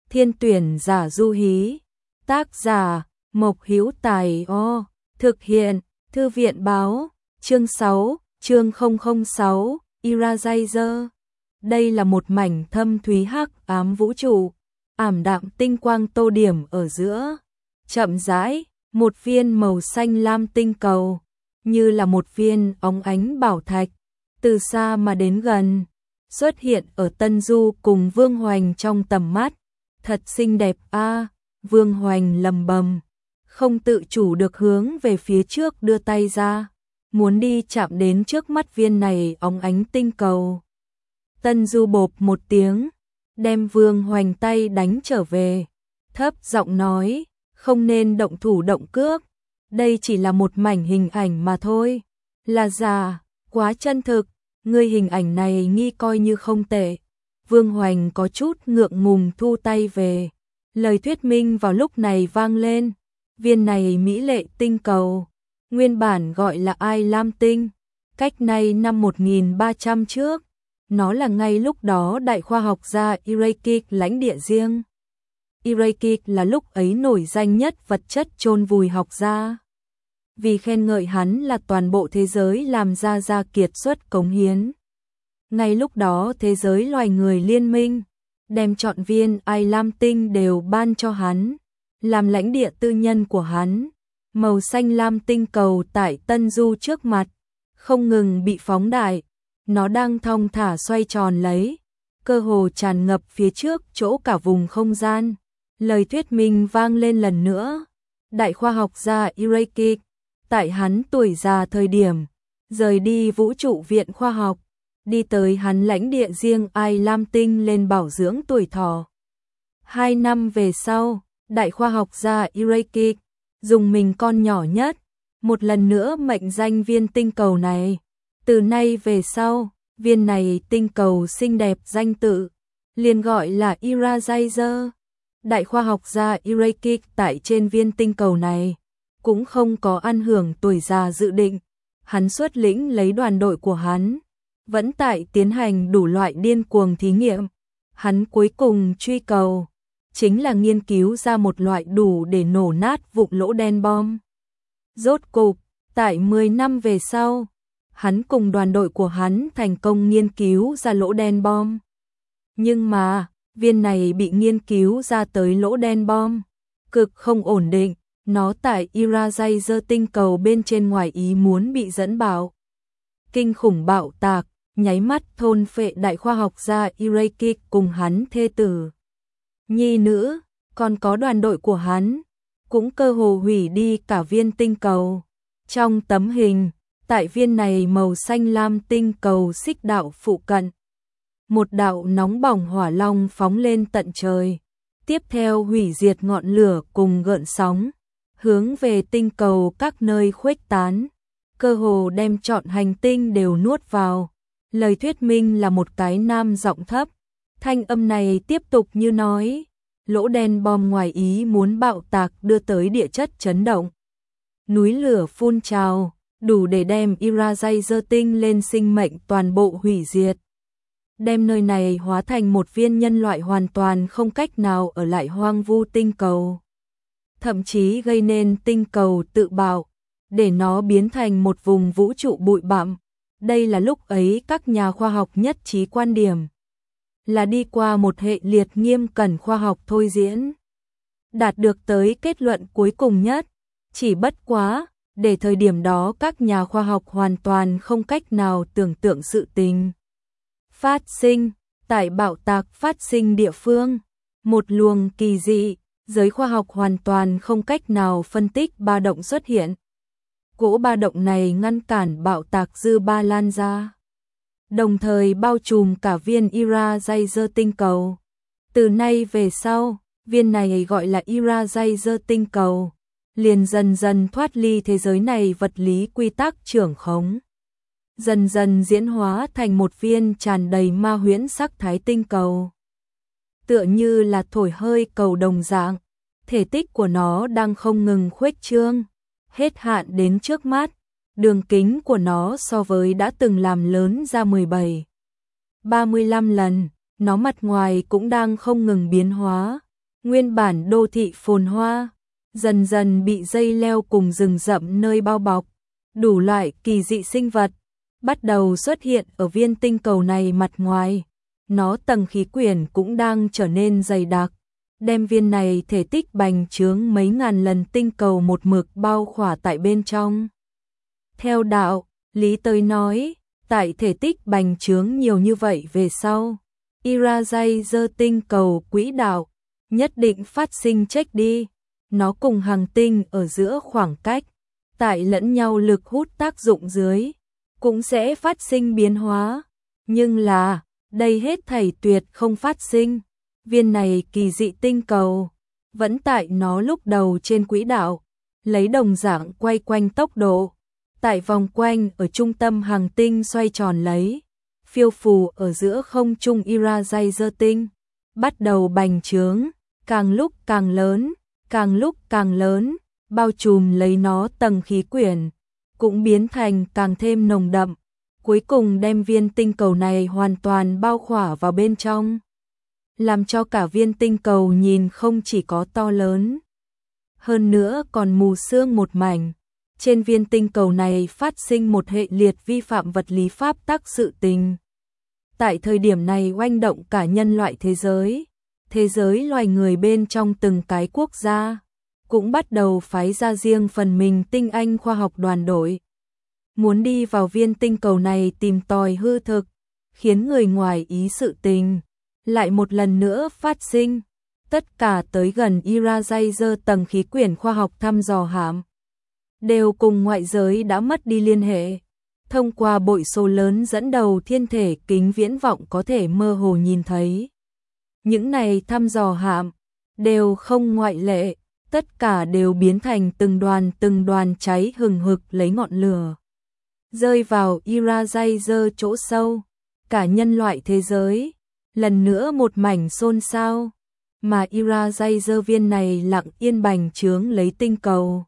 Thiên tuyển giả du hí. Tác giả Mộc Hữu Tài. Thực hiện Thư viện báo. Chương 6, chương 006, Eraser. Đây là một mảnh thâm thúy hắc ám vũ trụ, ảm đạm tinh quang tô điểm ở giữa. Chậm rãi, một viên màu xanh lam tinh cầu, như là một viên óng ánh bảo thạch, từ xa mà đến gần, xuất hiện ở Tân Du cùng Vương Hoành trong tầm mắt. Thật xinh đẹp a, Vương Hoành lầm bầm, không tự chủ được hướng về phía trước đưa tay ra, muốn đi chạm đến trước mắt viên này óng ánh tinh cầu. Tân Du bộp một tiếng, đem Vương Hoành tay đánh trở về, thấp giọng nói, không nên động thủ động cước, đây chỉ là một mảnh hình ảnh mà thôi, là giả, quá chân thực, ngươi hình ảnh này nghi coi như không tệ. Vương Hoành có chút ngượng ngùng thu tay về, lời thuyết minh vào lúc này vang lên, viên này mỹ lệ tinh cầu, nguyên bản gọi là Ai Lam Tinh, cách nay năm 1300 trước, nó là ngay lúc đó đại khoa học gia Irakik lãnh địa riêng. Irakik là lúc ấy nổi danh nhất vật chất chôn vùi học gia. Vì khen ngợi hắn là toàn bộ thế giới làm ra kiệt xuất cống hiến. Ngay lúc đó thế giới loài người liên minh, đem trọn viên Ai Lam Tinh đều ban cho hắn, làm lãnh địa tư nhân của hắn. Màu xanh lam tinh cầu tại Tân Du trước mặt, không ngừng bị phóng đại, nó đang thong thả xoay tròn lấy, cơ hồ tràn ngập phía trước chỗ cả vùng không gian. Lời thuyết minh vang lên lần nữa, đại khoa học gia Irakik, tại hắn tuổi già thời điểm, rời đi vũ trụ viện khoa học, đi tới hắn lãnh địa riêng Ai Lam Tinh lên bảo dưỡng tuổi thọ. 2 năm về sau, đại khoa học gia Irakik dùng mình con nhỏ nhất, một lần nữa mệnh danh viên tinh cầu này. Từ nay về sau, viên này tinh cầu xinh đẹp danh tự, liền gọi là Eraser. Đại khoa học gia Irakik tại trên viên tinh cầu này, cũng không có ăn hưởng tuổi già dự định. Hắn xuất lĩnh lấy đoàn đội của hắn, vẫn tại tiến hành đủ loại điên cuồng thí nghiệm. Hắn cuối cùng truy cầu, chính là nghiên cứu ra một loại đủ để nổ nát vụn lỗ đen bom. Rốt cục, tại 10 năm về sau, hắn cùng đoàn đội của hắn thành công nghiên cứu ra lỗ đen bom. Nhưng mà, viên này bị nghiên cứu ra tới lỗ đen bom, cực không ổn định, nó tại Eraser tinh cầu bên trên ngoài ý muốn bị dẫn bạo. Kinh khủng bạo tạc, nháy mắt thôn phệ đại khoa học gia Irakik cùng hắn thê tử, nhi nữ, còn có đoàn đội của hắn, cũng cơ hồ hủy đi cả viên tinh cầu. Trong tấm hình, tại viên này màu xanh lam tinh cầu xích đạo phụ cận, một đạo nóng bỏng hỏa long phóng lên tận trời, tiếp theo hủy diệt ngọn lửa cùng gợn sóng, hướng về tinh cầu các nơi khuếch tán, cơ hồ đem trọn hành tinh đều nuốt vào. Lời thuyết minh là một cái nam giọng thấp, thanh âm này tiếp tục như nói, lỗ đen bom ngoài ý muốn bạo tạc đưa tới địa chất chấn động. Núi lửa phun trào, đủ để đem Eraser tinh lên sinh mệnh toàn bộ hủy diệt. Đem nơi này hóa thành một viên nhân loại hoàn toàn không cách nào ở lại hoang vu tinh cầu. Thậm chí gây nên tinh cầu tự bạo, để nó biến thành một vùng vũ trụ bụi bặm. Đây là lúc ấy các nhà khoa học nhất trí quan điểm, là đi qua một hệ liệt nghiêm cẩn khoa học thôi diễn, đạt được tới kết luận cuối cùng nhất, chỉ bất quá, để thời điểm đó các nhà khoa học hoàn toàn không cách nào tưởng tượng sự tình phát sinh. Tại bạo tạc phát sinh địa phương, một luồng kỳ dị, giới khoa học hoàn toàn không cách nào phân tích ba động xuất hiện. Cỗ ba động này ngăn cản bạo tạc dư ba lan ra, đồng thời bao trùm cả viên Eraser tinh cầu. Từ nay về sau, viên này gọi là Eraser tinh cầu, liền dần dần thoát ly thế giới này vật lý quy tắc trưởng khống, dần dần diễn hóa thành một viên tràn đầy ma huyễn sắc thái tinh cầu. Tựa như là thổi hơi cầu đồng dạng, thể tích của nó đang không ngừng khuếch trương, hết hạn đến trước mắt, đường kính của nó so với đã từng làm lớn ra 17, 35 lần, nó mặt ngoài cũng đang không ngừng biến hóa, Nguyên bản đô thị phồn hoa, dần dần bị dây leo cùng rừng rậm nơi bao bọc, đủ loại kỳ dị sinh vật bắt đầu xuất hiện ở viên tinh cầu này mặt ngoài. Nó tầng khí quyển cũng đang trở nên dày đặc, đem viên này thể tích bành trướng mấy ngàn lần tinh cầu một mực bao khỏa tại bên trong. Theo đạo lý tới nói, tại thể tích bành trướng nhiều như vậy về sau, Irajazer tinh cầu quỹ đạo nhất định phát sinh chếch đi. Nó cùng hành tinh ở giữa khoảng cách, tại lẫn nhau lực hút tác dụng dưới, cũng sẽ phát sinh biến hóa. Nhưng là, đây hết thảy tuyệt không phát sinh. Viên này kỳ dị tinh cầu, vẫn tại nó lúc đầu trên quỹ đạo, lấy đồng dạng quay quanh tốc độ, tại vòng quanh ở trung tâm hành tinh xoay tròn lấy, phiêu phù ở giữa không trung Irajazer tinh, bắt đầu bành trướng, càng lúc càng lớn, càng lúc càng lớn, bao trùm lấy nó tầng khí quyển, cũng biến thành càng thêm nồng đậm, cuối cùng đem viên tinh cầu này hoàn toàn bao khỏa vào bên trong, làm cho cả viên tinh cầu nhìn không chỉ có to lớn, hơn nữa còn mù sương một mảnh. Trên viên tinh cầu này phát sinh một hệ liệt vi phạm vật lý pháp tắc sự tình. Tại thời điểm này oanh động cả nhân loại thế giới loài người bên trong từng cái quốc gia, cũng bắt đầu phái ra riêng phần mình tinh anh khoa học đoàn đội. Muốn đi vào viên tinh cầu này tìm tòi hư thực, khiến người ngoài ý sự tình, lại một lần nữa phát sinh. Tất cả tới gần Irajazer tầng khí quyển khoa học thăm dò hạm, đều cùng ngoại giới đã mất đi liên hệ. Thông qua bội số lớn dẫn đầu thiên thể kính viễn vọng có thể mơ hồ nhìn thấy. Những này thăm dò hạm, đều không ngoại lệ, tất cả đều biến thành từng đoàn cháy hừng hực lấy ngọn lửa. Rơi vào Irajazer chỗ sâu, cả nhân loại thế giới, lần nữa một mảnh xôn xao, mà Irajazer viên này lặng yên bành trướng lấy tinh cầu.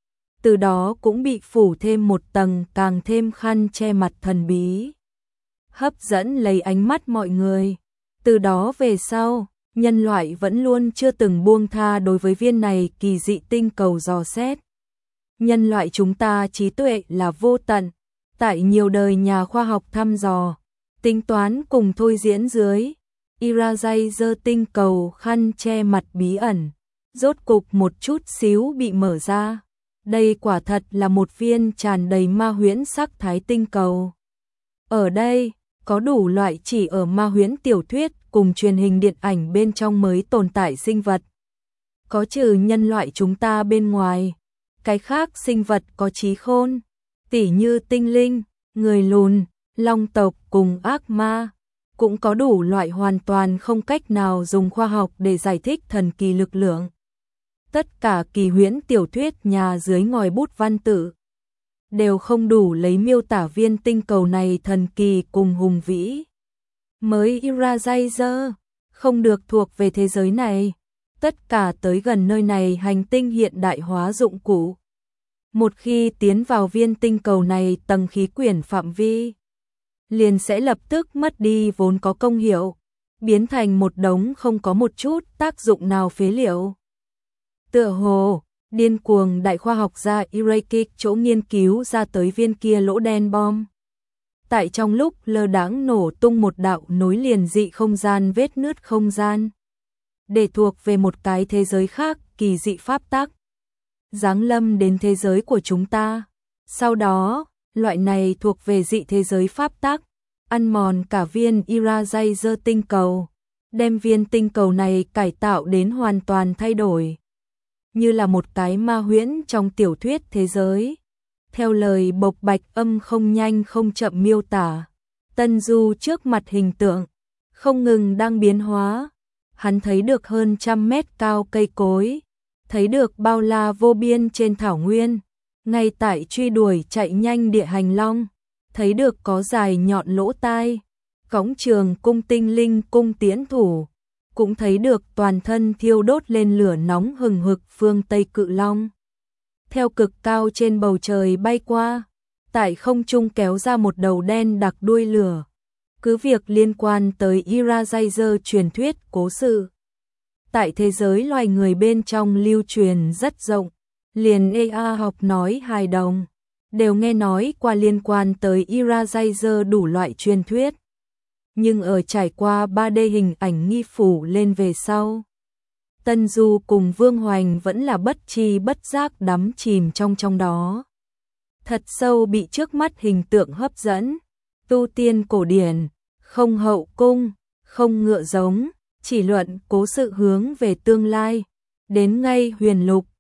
Từ đó cũng bị phủ thêm một tầng càng thêm khăn che mặt thần bí, hấp dẫn lấy ánh mắt mọi người. Từ đó về sau, nhân loại vẫn luôn chưa từng buông tha đối với viên này kỳ dị tinh cầu dò xét. Nhân loại chúng ta trí tuệ là vô tận, tại nhiều đời nhà khoa học thăm dò, tính toán cùng thôi diễn dưới, Irajazer tinh cầu khăn che mặt bí ẩn, rốt cục một chút xíu bị mở ra. Đây quả thật là một viên tràn đầy ma huyễn sắc thái tinh cầu. Ở đây, có đủ loại chỉ ở ma huyễn tiểu thuyết cùng truyền hình điện ảnh bên trong mới tồn tại sinh vật. Có trừ nhân loại chúng ta bên ngoài, cái khác sinh vật có trí khôn, tỉ như tinh linh, người lùn, long tộc cùng ác ma, cũng có đủ loại hoàn toàn không cách nào dùng khoa học để giải thích thần kỳ lực lượng. Tất cả kỳ huyễn tiểu thuyết nhà dưới ngòi bút văn tự đều không đủ lấy miêu tả viên tinh cầu này thần kỳ cùng hùng vĩ. Mới Irajazer không được thuộc về thế giới này, tất cả tới gần nơi này hành tinh hiện đại hóa dụng cụ. Một khi tiến vào viên tinh cầu này tầng khí quyển phạm vi, liền sẽ lập tức mất đi vốn có công hiệu, biến thành một đống không có một chút tác dụng nào phế liệu. Tựa hồ, điên cuồng đại khoa học gia Irakik chỗ nghiên cứu ra tới viên kia lỗ đen bom. Tại trong lúc lơ đãng nổ tung một đạo nối liền dị không gian vết nứt không gian. Để thuộc về một cái thế giới khác kỳ dị pháp tắc. Giáng lâm đến thế giới của chúng ta. Sau đó, loại này thuộc về dị thế giới pháp tắc, ăn mòn cả viên Irajazer tinh cầu, đem viên tinh cầu này cải tạo đến hoàn toàn thay đổi. Như là một cái ma huyễn trong tiểu thuyết thế giới. Theo lời Bộc Bạch Âm không nhanh không chậm miêu tả, Tân Du trước mặt hình tượng, không ngừng đang biến hóa. Hắn thấy được hơn 100 mét cao cây cối, thấy được bao la vô biên trên thảo nguyên, ngay tại truy đuổi chạy nhanh địa hành long, thấy được có dài nhọn lỗ tai, cõng trường cung tinh linh cung tiễn thủ, cũng thấy được toàn thân thiêu đốt lên lửa nóng hừng hực phương Tây cự long. Theo cực cao trên bầu trời bay qua, tại không trung kéo ra một đầu đen đặc đuôi lửa. Cứ việc liên quan tới Irajazer truyền thuyết cố sự. tại thế giới loài người bên trong lưu truyền rất rộng, liền AI học nói hài đồng, đều nghe nói qua liên quan tới Eraser đủ loại truyền thuyết. Nhưng ở trải qua 3D hình ảnh nghi phủ lên về sau, Tân Du cùng Vương Hoành vẫn là bất tri bất giác đắm chìm trong đó. Thật sâu bị trước mắt hình tượng hấp dẫn, tu tiên cổ điển, không hậu cung, không ngựa giống, chỉ luận cố sự hướng về tương lai, đến ngay huyền lục,